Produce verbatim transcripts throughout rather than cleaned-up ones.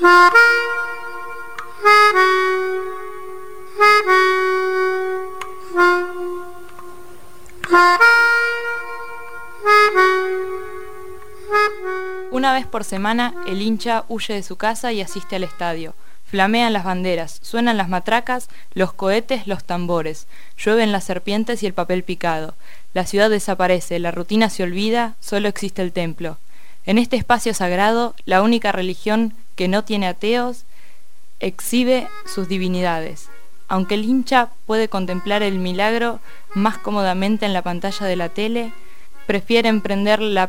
Una vez por semana, el hincha huye de su casa y asiste al estadio. Flamean las banderas, suenan las matracas, los cohetes, los tambores, llueven las serpientes y el papel picado. La ciudad desaparece, la rutina se olvida, solo existe el templo. En este espacio sagrado, la única religión que no tiene ateos exhibe sus divinidades. Aunque el hincha puede contemplar el milagro más cómodamente en la pantalla de la tele, prefiere emprender la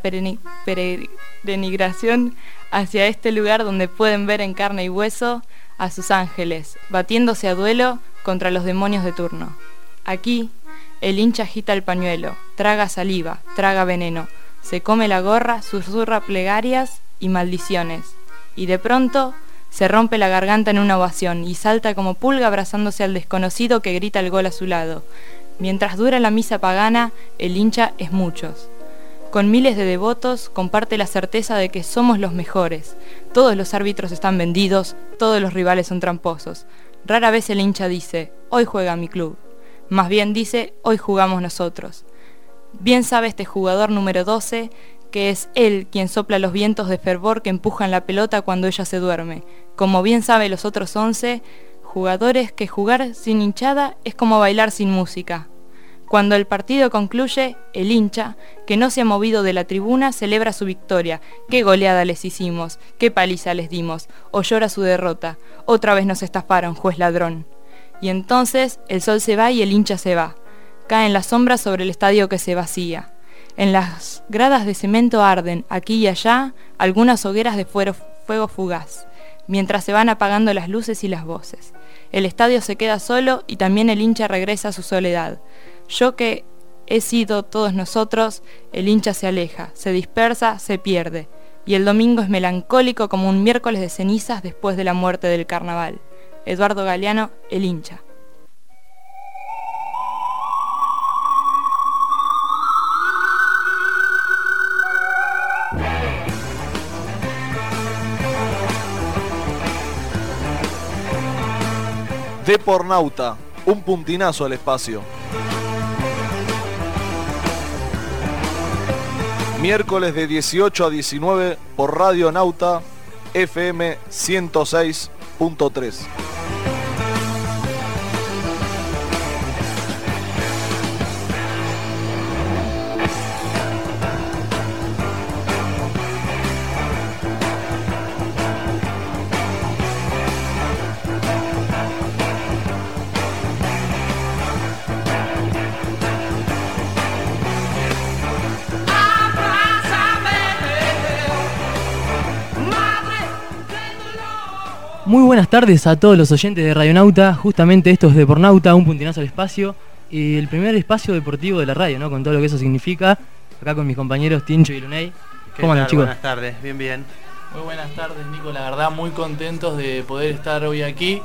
peregrinación hacia este lugar donde pueden ver en carne y hueso a sus ángeles, batiéndose a duelo contra los demonios de turno. Aquí, el hincha agita el pañuelo, traga saliva, traga veneno, se come la gorra, susurra plegarias y maldiciones, y de pronto se rompe la garganta en una ovación y salta como pulga abrazándose al desconocido que grita el gol a su lado. Mientras dura la misa pagana, el hincha es muchos. Con miles de devotos, comparte la certeza de que somos los mejores. Todos los árbitros están vendidos, todos los rivales son tramposos. Rara vez el hincha dice, hoy juega mi club. Más bien dice, hoy jugamos nosotros. Bien sabe este jugador número doce que es él quien sopla los vientos de fervor que empujan la pelota cuando ella se duerme. Como bien sabe los otros once jugadores que jugar sin hinchada es como bailar sin música. Cuando el partido concluye, el hincha, que no se ha movido de la tribuna, celebra su victoria. ¡Qué goleada les hicimos! ¡Qué paliza les dimos! O llora su derrota. Otra vez nos estafaron, juez ladrón. Y entonces el sol se va y el hincha se va. Caen las sombras sobre el estadio que se vacía. En las gradas de cemento arden, aquí y allá, algunas hogueras de fuego, fuego fugaz, mientras se van apagando las luces y las voces. El estadio se queda solo y también el hincha regresa a su soledad. Yo que he sido todos nosotros, el hincha se aleja, se dispersa, se pierde. Y el domingo es melancólico como un miércoles de cenizas después de la muerte del carnaval. Eduardo Galeano, el hincha. Depornauta, un puntinazo al espacio. Miércoles de dieciocho a diecinueve por Radio Nauta F M ciento seis punto tres. Muy buenas tardes a todos los oyentes de Radionauta. Justamente esto es Depornauta, un puntinazo al espacio. Y el primer espacio deportivo de la radio, ¿no? Con todo lo que eso significa. Acá con mis compañeros Tincho y Luney. ¿Cómo andan, chicos? Buenas tardes, bien, bien. Muy buenas tardes, Nico. La verdad, muy contentos de poder estar hoy aquí,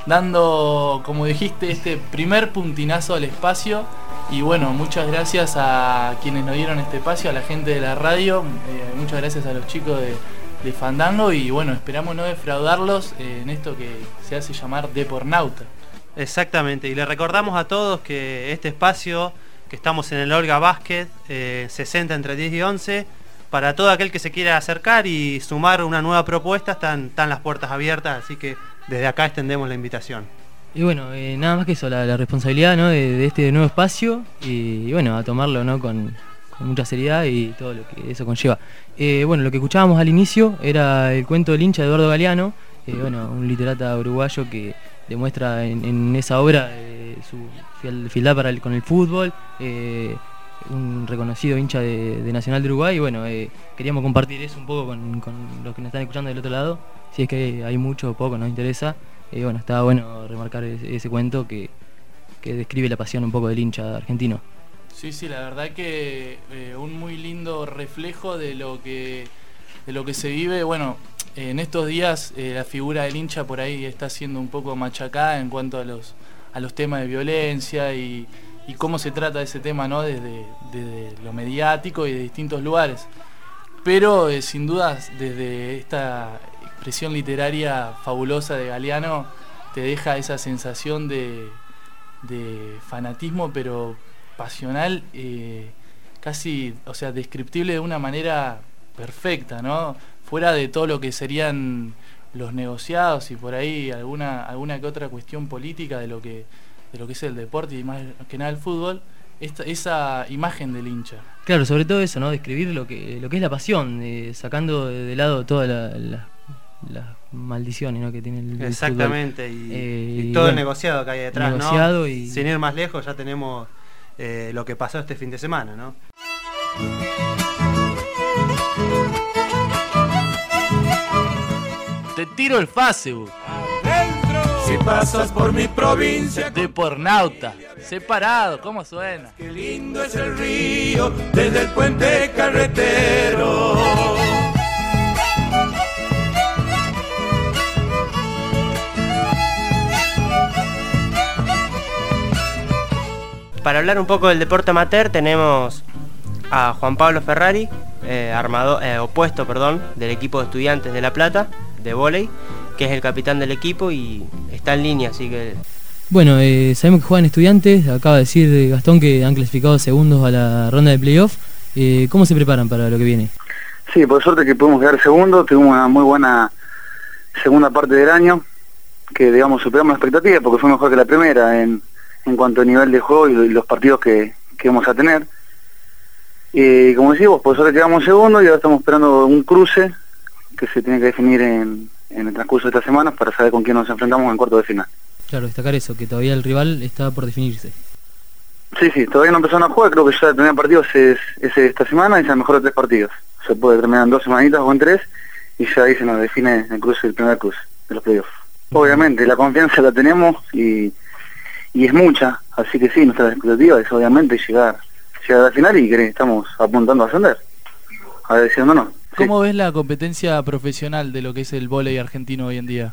dando, como dijiste, este primer puntinazo al espacio. Y bueno, muchas gracias a quienes nos dieron este espacio, a la gente de la radio. Eh, muchas gracias a los chicos de... de Fandango y bueno, esperamos no defraudarlos eh, en esto que se hace llamar Depornauta. Exactamente, y le recordamos a todos que este espacio, que estamos en el Olga Básquet, eh, sesenta entre diez y once, para todo aquel que se quiera acercar y sumar una nueva propuesta, están, están las puertas abiertas, así que desde acá extendemos la invitación. Y bueno, eh, nada más que eso, la, la responsabilidad, ¿no? de, de este nuevo espacio y, y bueno, a tomarlo, ¿no? con... con mucha seriedad y todo lo que eso conlleva. Eh, bueno, lo que escuchábamos al inicio era el cuento del hincha de Eduardo Galeano, eh, bueno, un literata uruguayo que demuestra en, en esa obra eh, su fieldad para el, con el fútbol, eh, un reconocido hincha de, de Nacional de Uruguay, y bueno, eh, queríamos compartir eso un poco con, con los que nos están escuchando del otro lado, si es que hay mucho o poco, nos interesa, y eh, bueno, estaba bueno remarcar ese, ese cuento que, que describe la pasión un poco del hincha argentino. Sí, sí, la verdad que eh, un muy lindo reflejo de lo que de lo que se vive. Bueno, eh, en estos días eh, la figura del hincha por ahí está siendo un poco machacada en cuanto a los a los temas de violencia y, y cómo se trata ese tema, ¿no? Desde, desde lo mediático y de distintos lugares. Pero eh, sin dudas desde esta expresión literaria fabulosa de Galeano te deja esa sensación de, de fanatismo, pero pasional, eh, casi, o sea, descriptible de una manera perfecta, ¿no? Fuera de todo lo que serían los negociados y por ahí alguna alguna que otra cuestión política de lo que de lo que es el deporte y más que nada el fútbol, esta, esa imagen del hincha. Claro, sobre todo eso, ¿no? Describir lo que lo que es la pasión, eh, sacando de, de lado todas las la, la maldiciones, ¿no? que tiene el, el Exactamente, fútbol. y, Eh, y todo y el bueno, negociado que hay detrás, negociado ¿no? y... Sin ir más lejos, ya tenemos eh, lo que pasó este fin de semana, ¿no? Te tiro el Facebook. Si pasas por mi provincia, Depornauta. Separado, ¿cómo suena? qué lindo es el río desde el puente carretero. Para hablar un poco del deporte amateur tenemos a Juan Pablo Ferrari, eh, armado, eh, opuesto perdón, del equipo de Estudiantes de La Plata, de vóley, que es el capitán del equipo y está en línea, así que... Bueno, eh, sabemos que juegan Estudiantes, acaba de decir Gastón que han clasificado segundos a la ronda de playoff. Eh, ¿Cómo se preparan para lo que viene? Sí, por suerte que pudimos quedar segundos, tuvimos una muy buena segunda parte del año, que digamos superamos la expectativa porque fue mejor que la primera en, en cuanto a nivel de juego y los partidos que, que vamos a tener. Y como decimos, por suerte quedamos segundos y ahora estamos esperando un cruce que se tiene que definir en, en el transcurso de esta semana para saber con quién nos enfrentamos en cuarto de final. Claro, destacar eso, que todavía el rival está por definirse. Sí, sí, todavía no empezaron a jugar, creo que ya el primer partido es, es esta semana y es el mejor de tres partidos. Se puede terminar en dos semanitas o en tres y ya ahí se nos define el cruce, el primer cruce de los playoffs. Obviamente, la confianza la tenemos y, y es mucha, así que sí, nuestra expectativa es obviamente llegar, llegar a la final y que estamos apuntando a ascender, agradeciéndonos. ¿Cómo ves la competencia profesional de lo que es el vóley argentino hoy en día?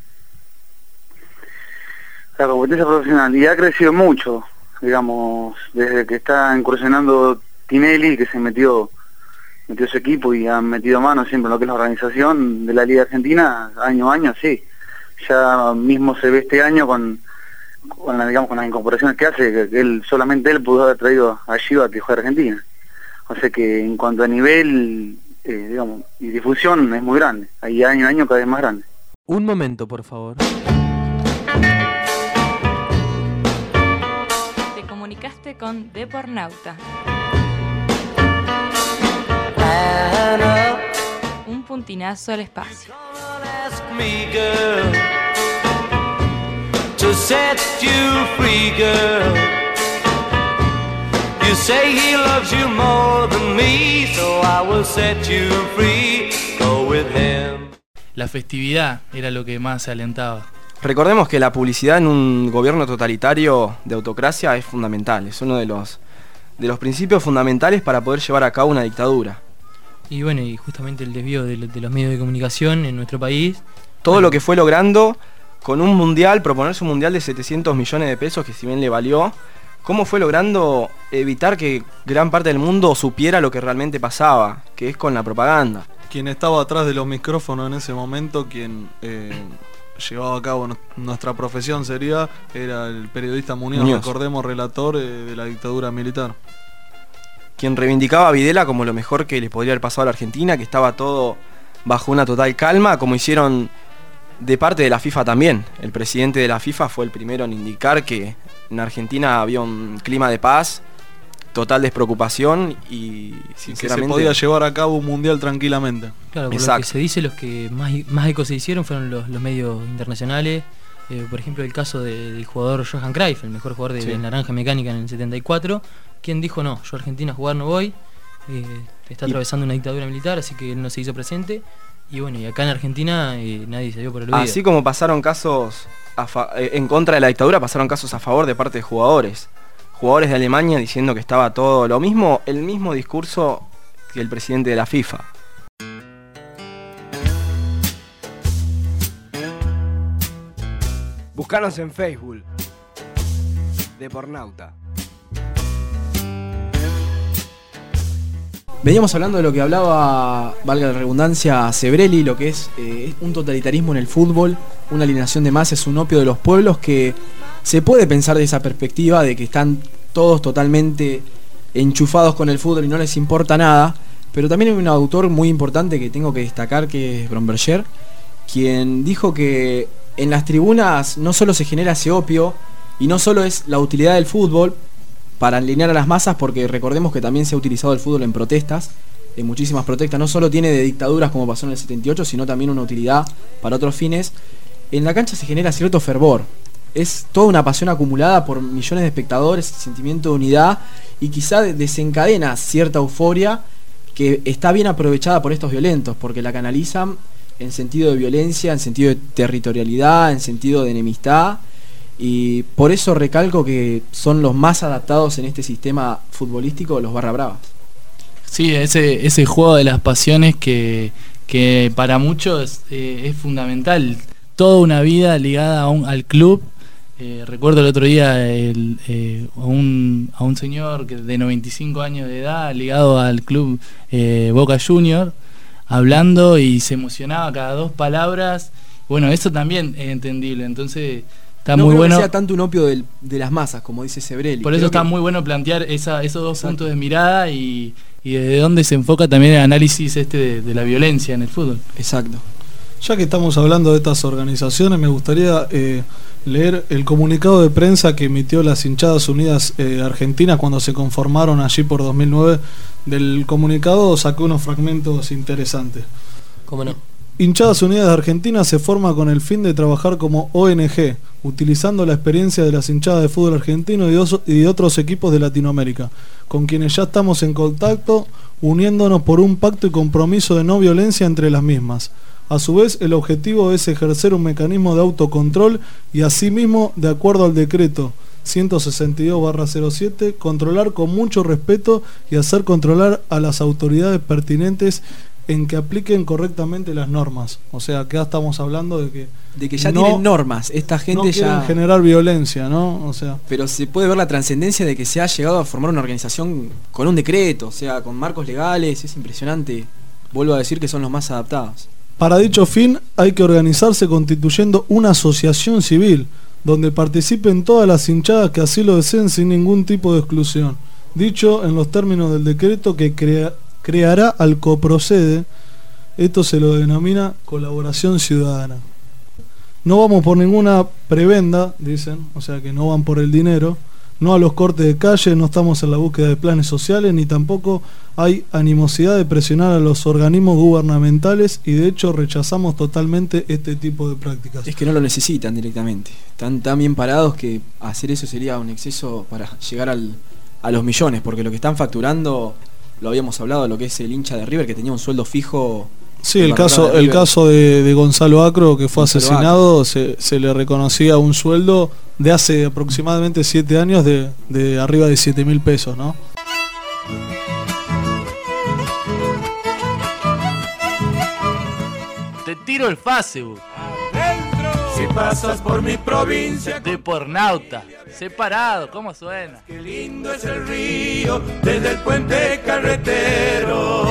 La competencia profesional y ha crecido mucho, digamos, desde que está incursionando Tinelli, que se metió metió su equipo y han metido mano siempre en lo que es la organización de la Liga Argentina, año a año, sí. Ya mismo se ve este año con, con, la, digamos, con las incorporaciones que hace, que, que él solamente él pudo haber traído a Chiva que juega Argentina. O sea que en cuanto a nivel, eh, digamos, y difusión es muy grande, ahí año a año cada vez más grande. Un momento, por favor. Comunicaste con Depornauta. Un puntinazo al espacio. La festividad era lo que más se alentaba. Recordemos que la publicidad en un gobierno totalitario de autocracia es fundamental, es uno de los, de los principios fundamentales para poder llevar a cabo una dictadura. Y bueno, y justamente el desvío de, de los medios de comunicación en nuestro país. Todo bueno, lo que fue logrando con un mundial, proponerse un mundial de setecientos millones de pesos, que si bien le valió, cómo fue logrando evitar que gran parte del mundo supiera lo que realmente pasaba, que es con la propaganda. Quien estaba atrás de los micrófonos en ese momento, quien... Eh... llevaba a cabo nuestra profesión sería, era el periodista Muñoz, Muñoz. recordemos, relator eh, de la dictadura militar. Quien reivindicaba a Videla como lo mejor que le podría haber pasado a la Argentina, que estaba todo bajo una total calma, como hicieron de parte de la FIFA también. El presidente de la FIFA fue el primero en indicar que en Argentina había un clima de paz, total despreocupación y sinceramente... que se podía llevar a cabo un mundial tranquilamente. Claro, por Exacto. Lo que se dice, los que más, más eco se hicieron fueron los, los medios internacionales. Eh, por ejemplo, el caso de, del jugador Johan Cruyff, el mejor jugador de, sí. de Naranja Mecánica en el setenta y cuatro, quien dijo no, yo a Argentina a jugar no voy, eh, está atravesando y... una dictadura militar, así que él no se hizo presente. Y bueno, y acá en Argentina eh, nadie se dio por aludido. Así como pasaron casos a fa- en contra de la dictadura, pasaron casos a favor de parte de jugadores. Jugadores de Alemania diciendo que estaba todo lo mismo, el mismo discurso que el presidente de la FIFA. Búscanos en Facebook, Depornauta. Veníamos hablando de lo que hablaba, valga la redundancia, Sebrelli, lo que es eh, un totalitarismo en el fútbol, una alienación de masas, un opio de los pueblos, que se puede pensar de esa perspectiva de que están todos totalmente enchufados con el fútbol y no les importa nada, pero también hay un autor muy importante que tengo que destacar, que es Bromberger, quien dijo que en las tribunas no solo se genera ese opio y no solo es la utilidad del fútbol para alinear a las masas, porque recordemos que también se ha utilizado el fútbol en protestas, en muchísimas protestas, no solo tiene de dictaduras como pasó en el setenta y ocho, sino también una utilidad para otros fines. En la cancha se genera cierto fervor, es toda una pasión acumulada por millones de espectadores, sentimiento de unidad, y quizá desencadena cierta euforia que está bien aprovechada por estos violentos, porque la canalizan en sentido de violencia, en sentido de territorialidad, en sentido de enemistad, y por eso recalco que son los más adaptados en este sistema futbolístico, los barra bravas. Sí, ese, ese juego de las pasiones que, que para muchos eh, es fundamental. Toda una vida ligada a un, al club. Eh, recuerdo el otro día el, eh, a, un, a un señor que de noventa y cinco años de edad ligado al club eh, Boca Junior, hablando y se emocionaba cada dos palabras. Bueno, eso también es entendible, entonces está no muy creo bueno. Que sea tanto un opio del, de las masas, como dice Sebrelli. Por eso creo está que... muy bueno plantear esa, esos dos Exacto. puntos de mirada y, y desde dónde se enfoca también el análisis este de, de la violencia en el fútbol. Exacto. Ya que estamos hablando de estas organizaciones, me gustaría eh, leer el comunicado de prensa que emitió las Hinchadas Unidas eh, Argentinas cuando se conformaron allí por dos mil nueve. Del comunicado saqué unos fragmentos interesantes. ¿Cómo no? Hinchadas Unidas de Argentina se forma con el fin de trabajar como O N G, utilizando la experiencia de las hinchadas de fútbol argentino y, oso, y de otros equipos de Latinoamérica, con quienes ya estamos en contacto, uniéndonos por un pacto y compromiso de no violencia entre las mismas. A su vez, el objetivo es ejercer un mecanismo de autocontrol y asimismo, de acuerdo al decreto ciento sesenta y dos barra cero siete, controlar con mucho respeto y hacer controlar a las autoridades pertinentes en que apliquen correctamente las normas. O sea, acá estamos hablando de que de que ya no, tienen normas, esta gente no quieren ya generar violencia, ¿no? O sea, pero se puede ver la trascendencia de que se ha llegado a formar una organización con un decreto, o sea, con marcos legales, es impresionante. Vuelvo a decir que son los más adaptados. Para dicho fin hay que organizarse constituyendo una asociación civil donde participen todas las hinchadas que así lo deseen sin ningún tipo de exclusión. Dicho en los términos del decreto que crea creará al coprocede, esto se lo denomina colaboración ciudadana. No vamos por ninguna prebenda, dicen, o sea que no van por el dinero, no a los cortes de calle, no estamos en la búsqueda de planes sociales, ni tampoco hay animosidad de presionar a los organismos gubernamentales y de hecho rechazamos totalmente este tipo de prácticas. Es que no lo necesitan directamente, están tan bien parados que hacer eso sería un exceso para llegar al, a los millones, porque lo que están facturando... Lo habíamos hablado, lo que es el hincha de River, que tenía un sueldo fijo. Sí, el caso el caso de, de Gonzalo Acro, que fue Gonzalo asesinado, se, se le reconocía un sueldo de hace aproximadamente siete años de, de arriba de siete mil pesos, ¿no? Te tiro el Facebook. Si pasas por mi provincia, de Pornauta, separado, ¿cómo suena? Qué lindo es el río desde el puente carretero.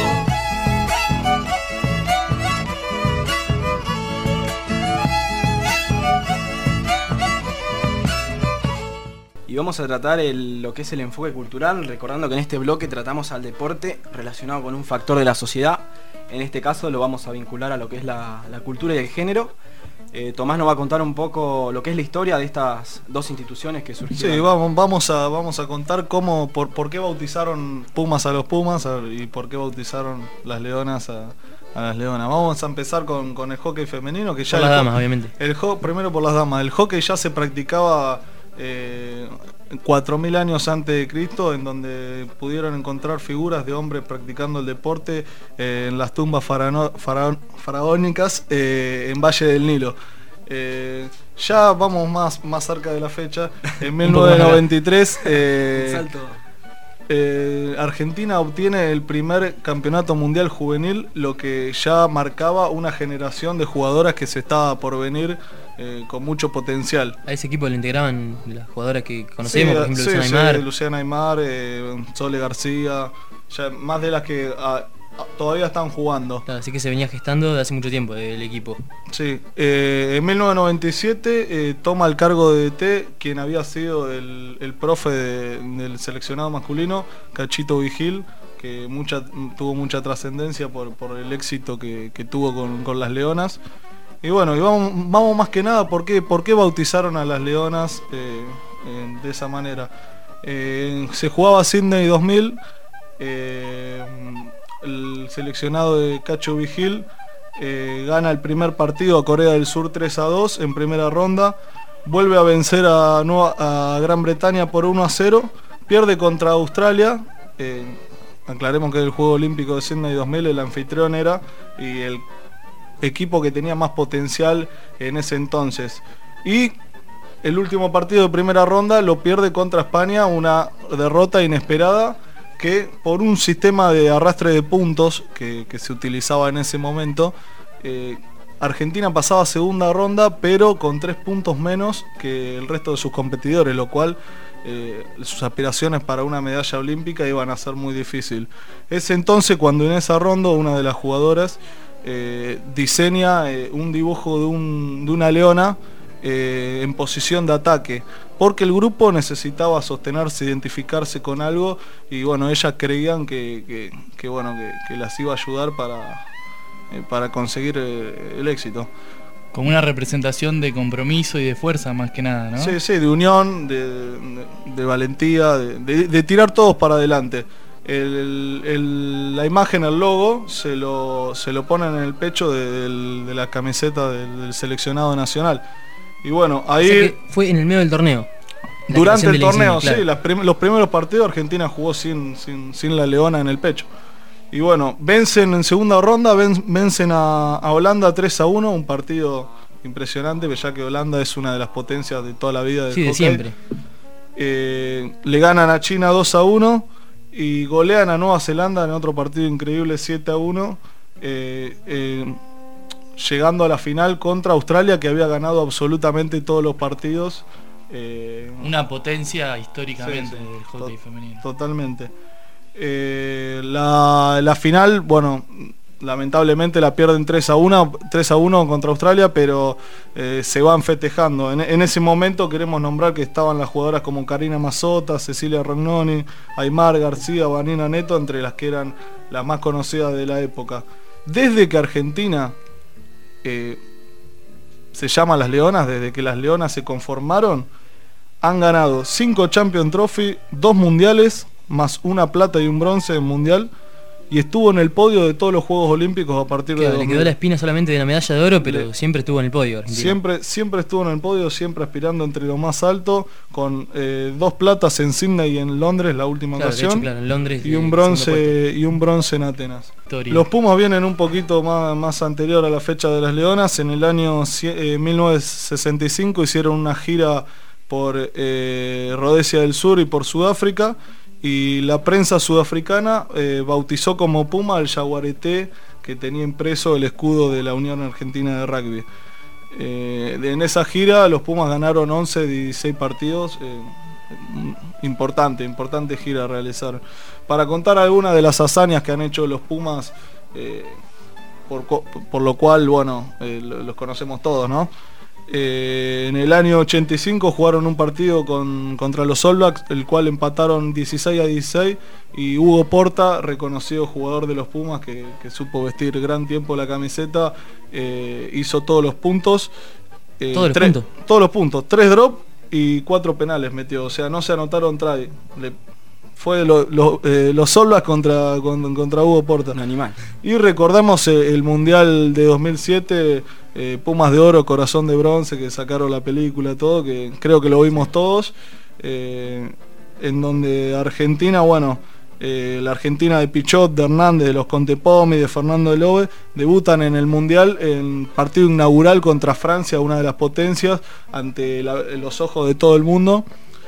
Y vamos a tratar el, lo que es el enfoque cultural, recordando que en este bloque tratamos al deporte relacionado con un factor de la sociedad. En este caso lo vamos a vincular a lo que es la, la cultura y el género. Eh, Tomás nos va a contar un poco lo que es la historia de estas dos instituciones que surgieron. Sí, vamos, vamos, a, vamos a contar cómo, por, por qué bautizaron Pumas a los Pumas a, y por qué bautizaron las Leonas a, a las Leonas. Vamos a empezar con, con el hockey femenino, que ya por las el, damas, obviamente. El, primero por las damas. El hockey ya se practicaba eh, cuatro mil años antes de Cristo, en donde pudieron encontrar figuras de hombres practicando el deporte eh, en las tumbas farano, faraón, faraónicas eh, en Valle del Nilo. Eh, ya vamos más, más cerca de la fecha, en mil novecientos noventa y tres eh, eh, Argentina obtiene el primer campeonato mundial juvenil, lo que ya marcaba una generación de jugadoras que se estaba por venir eh, con mucho potencial. A ese equipo le integraban las jugadoras que conocemos, Sí, por ejemplo, sí, Luciana sí, Aymar. Luciana Aymar, eh, Sole García, ya más de las que a, a, todavía están jugando. Claro, así que se venía gestando de hace mucho tiempo el equipo. Sí, eh, en mil novecientos noventa y siete eh, toma el cargo de D T quien había sido el, el profe de, del seleccionado masculino, Cachito Vigil, que mucha, tuvo mucha trascendencia por, por el éxito que, que tuvo con, con las Leonas. Y bueno, y vamos, vamos más que nada, ¿por qué, por qué bautizaron a las Leonas eh, eh, de esa manera? Eh, se jugaba Sydney dos mil, eh, el seleccionado de Cacho Vigil eh, gana el primer partido a Corea del Sur tres a dos en primera ronda, vuelve a vencer a, Nueva, a Gran Bretaña por uno a cero, pierde contra Australia, eh, aclaremos que el Juego Olímpico de Sydney dos mil el anfitrión era y el equipo que tenía más potencial en ese entonces, y el último partido de primera ronda lo pierde contra España, una derrota inesperada que por un sistema de arrastre de puntos que, que se utilizaba en ese momento, eh, Argentina pasaba a segunda ronda pero con tres puntos menos que el resto de sus competidores, lo cual eh, sus aspiraciones para una medalla olímpica iban a ser muy difícil. Es entonces cuando en esa ronda una de las jugadoras eh, diseña eh, un dibujo de, un, de una leona Eh, en posición de ataque, porque el grupo necesitaba sostenerse, identificarse con algo, y bueno, ellas creían que, que, que bueno que, que las iba a ayudar para, eh, para conseguir eh, el éxito. Como una representación de compromiso y de fuerza más que nada, ¿no? Sí, sí, de unión, de, de, de valentía, de, de, de tirar todos para adelante. El, el, la imagen, el logo, se lo, se lo ponen en el pecho de, de, de la camiseta del, del seleccionado nacional. Y bueno, ahí... O sea que fue en el medio del torneo. Durante el torneo, insignia, claro. sí, las prim los primeros partidos Argentina jugó sin, sin, sin la leona en el pecho. Y bueno, vencen en segunda ronda, ven, vencen a, a Holanda tres a uno, un partido impresionante, ya que Holanda es una de las potencias de toda la vida del sí, de hockey. siempre. Eh, le ganan a China dos a uno y golean a Nueva Zelanda en otro partido increíble siete a uno. Eh, eh, llegando a la final contra Australia, que había ganado absolutamente todos los partidos. Eh, Una potencia históricamente sí, sí, del hockey to femenino. Totalmente. Eh, la, la final, bueno, lamentablemente la pierden tres a uno contra Australia, pero eh, se van festejando. En, en ese momento queremos nombrar que estaban las jugadoras como Karina Mazzota, Cecilia Rognoni, Aymar García, Vanina Neto, entre las que eran las más conocidas de la época. Desde que Argentina Eh, se llama Las Leonas, desde que las Leonas se conformaron, han ganado cinco Champions Trophy, dos mundiales, más una plata y un bronce en mundial, y estuvo en el podio de todos los Juegos Olímpicos a partir Claro, de le dos mil. quedó la espina solamente de la medalla de oro, pero Le... siempre estuvo en el podio Argentina. Siempre, siempre estuvo en el podio, siempre aspirando entre lo más alto, con eh, dos platas en Sydney y en Londres la última Claro, ocasión, de hecho, claro, en Londres, y un eh, bronce y un bronce en Atenas. Historia. Los Pumas vienen un poquito más, más anterior a la fecha de las Leonas. En el año eh, mil novecientos sesenta y cinco hicieron una gira por eh, Rodesia del Sur y por Sudáfrica, y la prensa sudafricana eh, bautizó como Puma al jaguarete que tenía impreso el escudo de la Unión Argentina de Rugby. Eh, en esa gira los Pumas ganaron once de dieciséis partidos. Eh, importante, importante gira a realizar. Para contar algunas de las hazañas que han hecho los Pumas, eh, por, por lo cual, bueno, eh, los conocemos todos, ¿no? Eh, en el año ochenta y cinco jugaron un partido con, contra los All Blacks, el cual empataron dieciséis a dieciséis, y Hugo Porta, reconocido jugador de los Pumas que, que supo vestir gran tiempo la camiseta, eh, hizo todos los puntos. Eh, ¿Todos los tres, puntos? Todos los puntos, tres drops y cuatro penales metió, o sea, no se anotaron try. Le, fue lo, lo, eh, los All Blacks contra, contra, contra Hugo Porta. Un animal. Y recordamos eh, el Mundial de dos mil siete, eh, Pumas de Oro, Corazón de Bronce, que sacaron la película, todo, que creo que lo vimos todos, eh, en donde Argentina, bueno, eh, la Argentina de Pichot, de Hernández, de los Contepomi, de Fernando de Lobe, debutan en el Mundial en partido inaugural contra Francia, una de las potencias, ante la, los ojos de todo el mundo.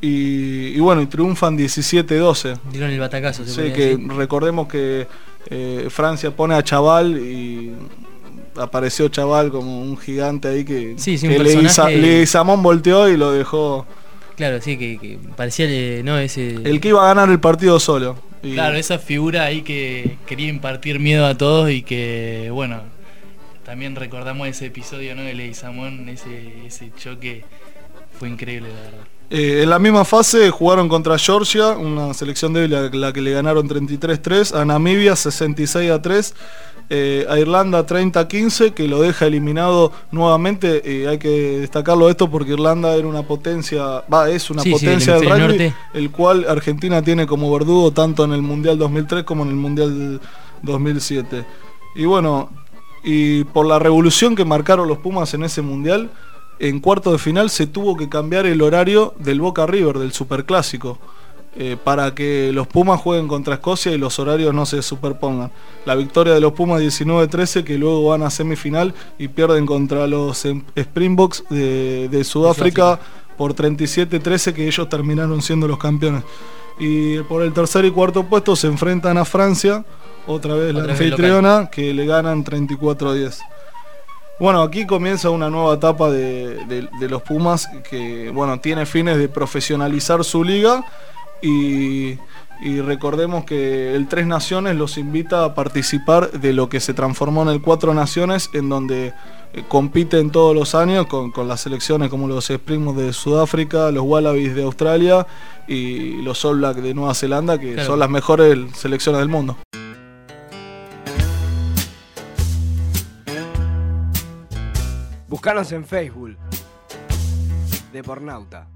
y, y bueno, y triunfan diecisiete doce. Dieron el batacazo, se Sí, podría que decir. recordemos que eh, Francia pone a Chaval y apareció Chaval como un gigante ahí que, Sí, sí, que un Leguiza- personaje- Leguizamón volteó y lo dejó. Claro, sí, que, que parecía eh, no ese. El que iba a ganar el partido solo. Y- Claro, esa figura ahí que quería impartir miedo a todos y que, bueno, también recordamos ese episodio, ¿no? De Leguizamón, ese, ese choque fue increíble, la verdad. Eh, en la misma fase jugaron contra Georgia, una selección débil a la que le ganaron treinta y tres tres, a Namibia sesenta y seis a tres, eh, a Irlanda treinta a quince, que lo deja eliminado nuevamente. Eh, hay que destacarlo esto porque Irlanda era una potencia, va, es una Sí, sí, potencia del del hemisferio rugby, norte. el cual Argentina tiene como verdugo tanto en el Mundial dos mil tres como en el Mundial dos mil siete. Y bueno, y por la revolución que marcaron los Pumas en ese Mundial, en cuarto de final se tuvo que cambiar el horario del Boca River, del Superclásico, eh, para que los Pumas jueguen contra Escocia y los horarios no se superpongan. La victoria de los Pumas diecinueve trece, que luego van a semifinal y pierden contra los em- Springboks de, de Sudáfrica por treinta y siete trece, que ellos terminaron siendo los campeones. Y por el tercer y cuarto puesto se enfrentan a Francia, otra vez la Otra vez anfitriona, que le ganan treinta y cuatro diez. Bueno, aquí comienza una nueva etapa de, de- de los Pumas que, bueno, tiene fines de profesionalizar su liga y, y recordemos que el Tres Naciones los invita a participar de lo que se transformó en el Cuatro Naciones, en donde eh, compiten todos los años con, con las selecciones como los Springboks de Sudáfrica, los Wallabies de Australia y los All Blacks de Nueva Zelanda, que Claro. son las mejores selecciones del mundo. Buscanos en Facebook. Depornauta.